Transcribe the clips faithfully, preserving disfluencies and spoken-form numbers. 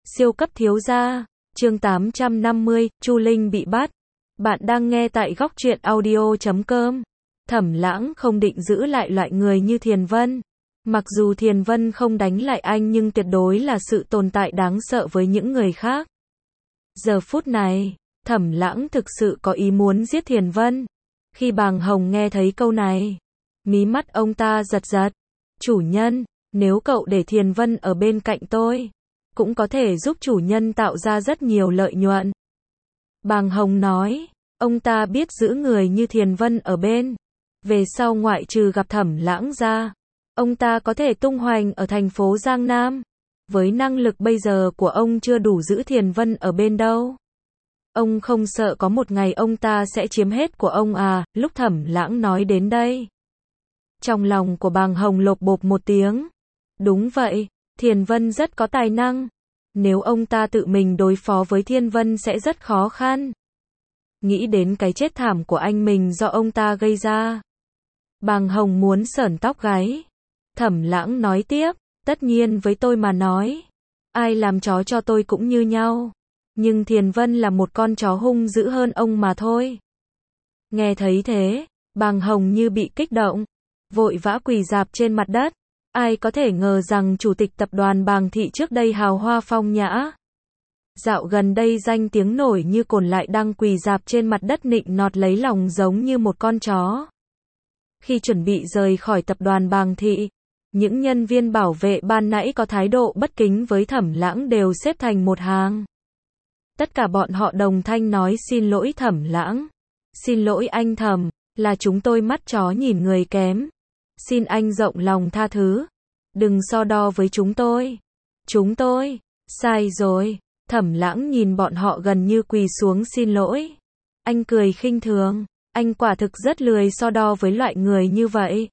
Siêu cấp thiếu gia, chương tám trăm năm mươi, Chu Linh bị bắt. Bạn đang nghe tại góc truyện audio chấm com. Thẩm Lãng không định giữ lại loại người như Thiền Vân. Mặc dù Thiền Vân không đánh lại anh nhưng tuyệt đối là sự tồn tại đáng sợ với những người khác. Giờ phút này, Thẩm Lãng thực sự có ý muốn giết Thiền Vân. Khi Bàng Hồng nghe thấy câu này, mí mắt ông ta giật giật. Chủ nhân, nếu cậu để Thiền Vân ở bên cạnh tôi, cũng có thể giúp chủ nhân tạo ra rất nhiều lợi nhuận. Bàng Hồng nói, ông ta biết giữ người như Thiền Vân ở bên. Về sau ngoại trừ gặp Thẩm Lãng ra, ông ta có thể tung hoành ở thành phố Giang Nam. Với năng lực bây giờ của ông chưa đủ giữ Thiền Vân ở bên đâu. Ông không sợ có một ngày ông ta sẽ chiếm hết của ông à, lúc Thẩm Lãng nói đến đây. Trong lòng của Bàng Hồng lộp bộp một tiếng. Đúng vậy, Thiền Vân rất có tài năng. Nếu ông ta tự mình đối phó với Thiền Vân sẽ rất khó khăn. Nghĩ đến cái chết thảm của anh mình do ông ta gây ra, Bàng Hồng muốn sởn tóc gáy. Thẩm Lãng nói tiếp, tất nhiên với tôi mà nói, ai làm chó cho tôi cũng như nhau. Nhưng Thiền Vân là một con chó hung dữ hơn ông mà thôi. Nghe thấy thế, Bàng Hồng như bị kích động, vội vã quỳ rạp trên mặt đất. Ai có thể ngờ rằng chủ tịch tập đoàn Bàng Thị trước đây hào hoa phong nhã, dạo gần đây danh tiếng nổi như cồn lại đang quỳ rạp trên mặt đất nịnh nọt lấy lòng giống như một con chó. Khi chuẩn bị rời khỏi tập đoàn Bàng Thị, những nhân viên bảo vệ ban nãy có thái độ bất kính với Thẩm Lãng đều xếp thành một hàng. Tất cả bọn họ đồng thanh nói xin lỗi Thẩm Lãng. Xin lỗi anh Thẩm, là chúng tôi mắt chó nhìn người kém. Xin anh rộng lòng tha thứ. Đừng so đo với chúng tôi. Chúng tôi, sai rồi. Thẩm Lãng nhìn bọn họ gần như quỳ xuống xin lỗi. Anh cười khinh thường. Anh quả thực rất lười so đo với loại người như vậy.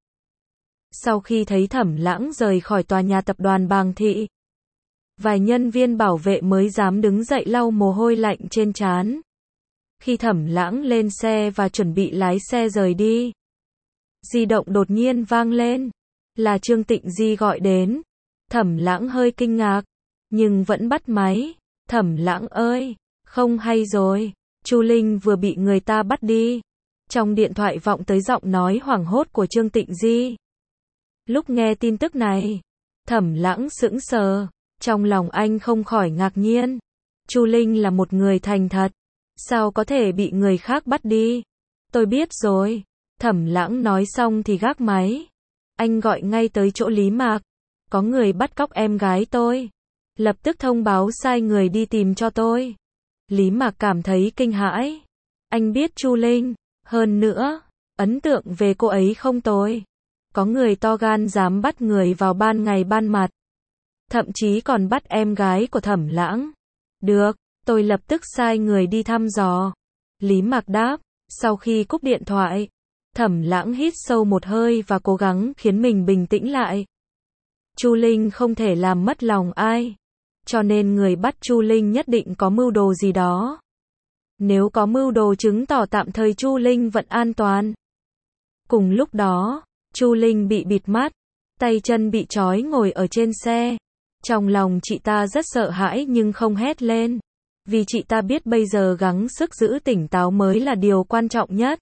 Sau khi thấy Thẩm Lãng rời khỏi tòa nhà tập đoàn Bàng Thị, vài nhân viên bảo vệ mới dám đứng dậy lau mồ hôi lạnh trên trán. Khi Thẩm Lãng lên xe và chuẩn bị lái xe rời đi, di động đột nhiên vang lên. Là Trương Tịnh Di gọi đến. Thẩm Lãng hơi kinh ngạc, nhưng vẫn bắt máy. Thẩm Lãng ơi, không hay rồi. Chu Linh vừa bị người ta bắt đi. Trong điện thoại vọng tới giọng nói hoảng hốt của Trương Tịnh Di. Lúc nghe tin tức này, Thẩm Lãng sững sờ. Trong lòng anh không khỏi ngạc nhiên. Chu Linh là một người thành thật, sao có thể bị người khác bắt đi? Tôi biết rồi. Thẩm Lãng nói xong thì gác máy. Anh gọi ngay tới chỗ Lý Mạc. Có người bắt cóc em gái tôi. Lập tức thông báo sai người đi tìm cho tôi. Lý Mạc cảm thấy kinh hãi. Anh biết Chu Linh, hơn nữa, ấn tượng về cô ấy không tồi. Có người to gan dám bắt người vào ban ngày ban mặt. Thậm chí còn bắt em gái của Thẩm Lãng. Được, tôi lập tức sai người đi thăm dò. Lý Mạc đáp. Sau khi cúp điện thoại, Thẩm Lãng hít sâu một hơi và cố gắng khiến mình bình tĩnh lại. Chu Linh không thể làm mất lòng ai, cho nên người bắt Chu Linh nhất định có mưu đồ gì đó. Nếu có mưu đồ chứng tỏ tạm thời Chu Linh vẫn an toàn. Cùng lúc đó, Chu Linh bị bịt mắt, tay chân bị trói ngồi ở trên xe. Trong lòng chị ta rất sợ hãi nhưng không hét lên, vì chị ta biết bây giờ gắng sức giữ tỉnh táo mới là điều quan trọng nhất.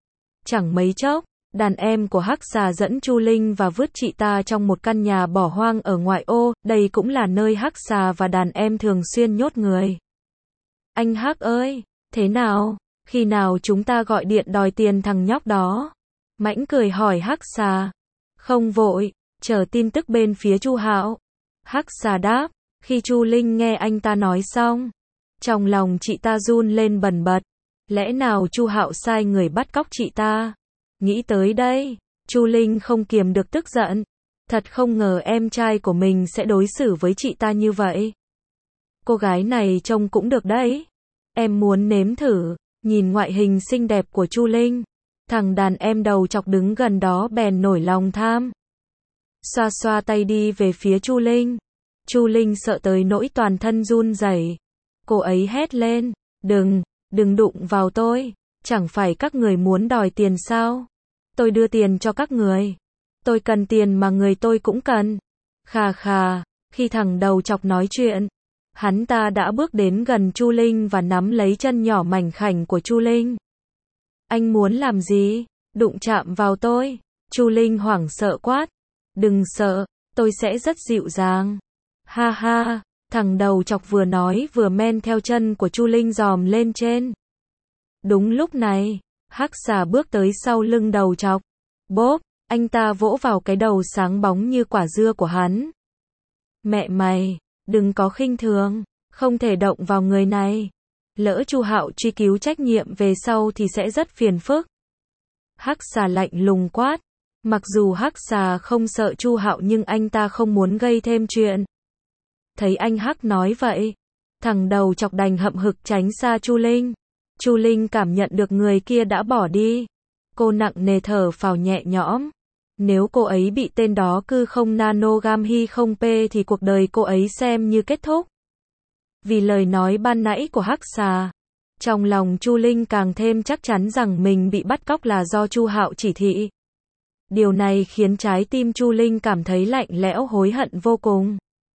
Chẳng mấy chốc, đàn em của Hắc Xà dẫn Chu Linh và vứt chị ta trong một căn nhà bỏ hoang ở ngoại ô, đây cũng là nơi Hắc Xà và đàn em thường xuyên nhốt người. Anh Hắc ơi, thế nào? Khi nào chúng ta gọi điện đòi tiền thằng nhóc đó? Mãnh cười hỏi Hắc Xà. Không vội, chờ tin tức bên phía Chu Hạo. Hắc Xà đáp. Khi Chu Linh nghe anh ta nói xong, trong lòng chị ta run lên bần bật. Lẽ nào Chu Hạo sai người bắt cóc chị ta? Nghĩ tới đây, Chu Linh không kiềm được tức giận. Thật không ngờ em trai của mình sẽ đối xử với chị ta như vậy. Cô gái này trông cũng được đấy. Em muốn nếm thử. Nhìn ngoại hình xinh đẹp của Chu Linh, thằng đàn em đầu chọc đứng gần đó bèn nổi lòng tham. Xoa xoa tay đi về phía Chu Linh. Chu Linh sợ tới nỗi toàn thân run rẩy. Cô ấy hét lên, đừng, đừng đụng vào tôi. Chẳng phải các người muốn đòi tiền sao? Tôi đưa tiền cho các người. Tôi cần tiền mà người tôi cũng cần. Khà khà, khi thằng đầu chọc nói chuyện, Hắn ta đã bước đến gần Chu Linh và nắm lấy chân nhỏ mảnh khảnh của Chu Linh. Anh muốn làm gì? Đụng chạm vào tôi. Chu Linh hoảng sợ quát. Đừng sợ, tôi sẽ rất dịu dàng. Ha ha, thằng đầu chọc vừa nói vừa men theo chân của Chu Linh dòm lên trên. Đúng lúc này, hắc xà bước tới sau lưng đầu chọc. Bốp, anh ta vỗ vào cái đầu sáng bóng như quả dưa của hắn. Mẹ mày, đừng có khinh thường, không thể động vào người này. Lỡ Chu Hạo truy cứu trách nhiệm về sau thì sẽ rất phiền phức. Hắc xà lạnh lùng quát. Mặc dù hắc xà không sợ Chu Hạo nhưng anh ta không muốn gây thêm chuyện. Thấy anh hắc nói vậy, thằng đầu chọc đành hậm hực tránh xa Chu Linh. Chu Linh cảm nhận được người kia đã bỏ đi. Cô nặng nề thở phào nhẹ nhõm. Nếu cô ấy bị tên đó cư không nano gam hy không p thì cuộc đời cô ấy xem như kết thúc. Vì lời nói ban nãy của hắc xà, trong lòng Chu Linh càng thêm chắc chắn rằng mình bị bắt cóc là do Chu Hạo chỉ thị. Điều này khiến trái tim Chu Linh cảm thấy lạnh lẽo, hối hận vô cùng.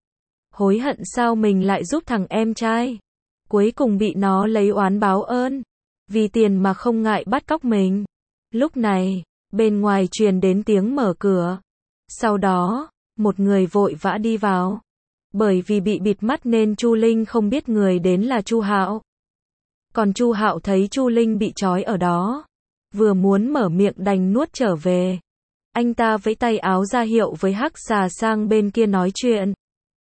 Hối hận sao mình lại giúp thằng em trai. Cuối cùng bị nó lấy oán báo ơn. Vì tiền mà không ngại bắt cóc mình. Lúc này, bên ngoài truyền đến tiếng mở cửa. Sau đó, một người vội vã đi vào. Bởi vì bị bịt mắt nên Chu Linh không biết người đến là Chu Hạo. Còn Chu Hạo thấy Chu Linh bị trói ở đó, vừa muốn mở miệng đành nuốt trở về. Anh ta vẫy tay áo ra hiệu với hắc xà sang bên kia nói chuyện.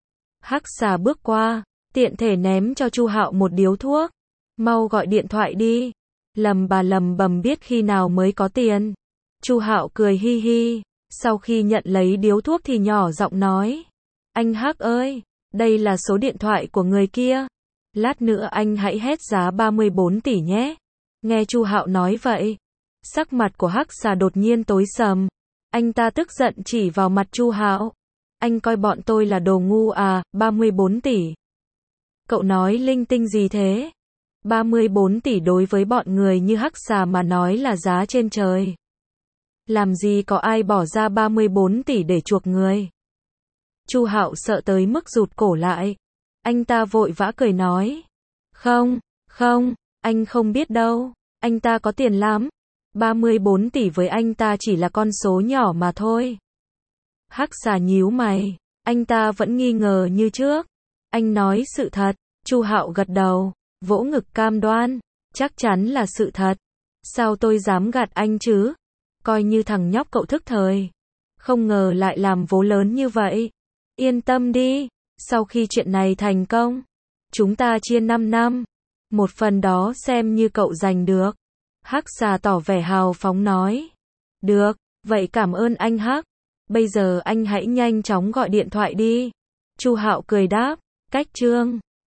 Hắc xà bước qua, tiện thể ném cho Chu Hạo một điếu thuốc. Mau gọi điện thoại đi. Lầm bà lầm bầm biết khi nào mới có tiền. Chu Hạo cười hi hi, sau khi nhận lấy điếu thuốc thì nhỏ giọng nói. Anh Hắc ơi, đây là số điện thoại của người kia. Lát nữa anh hãy hét giá ba mươi bốn tỷ nhé. Nghe Chu Hạo nói vậy, sắc mặt của hắc xà đột nhiên tối sầm. Anh ta tức giận chỉ vào mặt Chu Hạo. Anh coi bọn tôi là đồ ngu à, ba mươi bốn tỷ. Cậu nói linh tinh gì thế? ba mươi bốn tỷ đối với bọn người như hắc xà mà nói là giá trên trời. Làm gì có ai bỏ ra ba mươi bốn tỷ để chuộc người. Chu Hạo sợ tới mức rụt cổ lại. Anh ta vội vã cười nói. Không, không, anh không biết đâu. Anh ta có tiền lắm. ba mươi bốn tỷ với anh ta chỉ là con số nhỏ mà thôi. Hắc xà nhíu mày. Anh ta vẫn nghi ngờ như trước. Anh nói sự thật. Chu Hạo gật đầu, vỗ ngực cam đoan. Chắc chắn là sự thật. Sao tôi dám gạt anh chứ? Coi như thằng nhóc cậu thức thời. Không ngờ lại làm vố lớn như vậy. Yên tâm đi. Sau khi chuyện này thành công, chúng ta chia năm năm. Một phần đó xem như cậu giành được. Hắc xà tỏ vẻ hào phóng nói. Được, vậy cảm ơn anh Hắc. Bây giờ anh hãy nhanh chóng gọi điện thoại đi. Chu Hạo cười đáp. Cách chương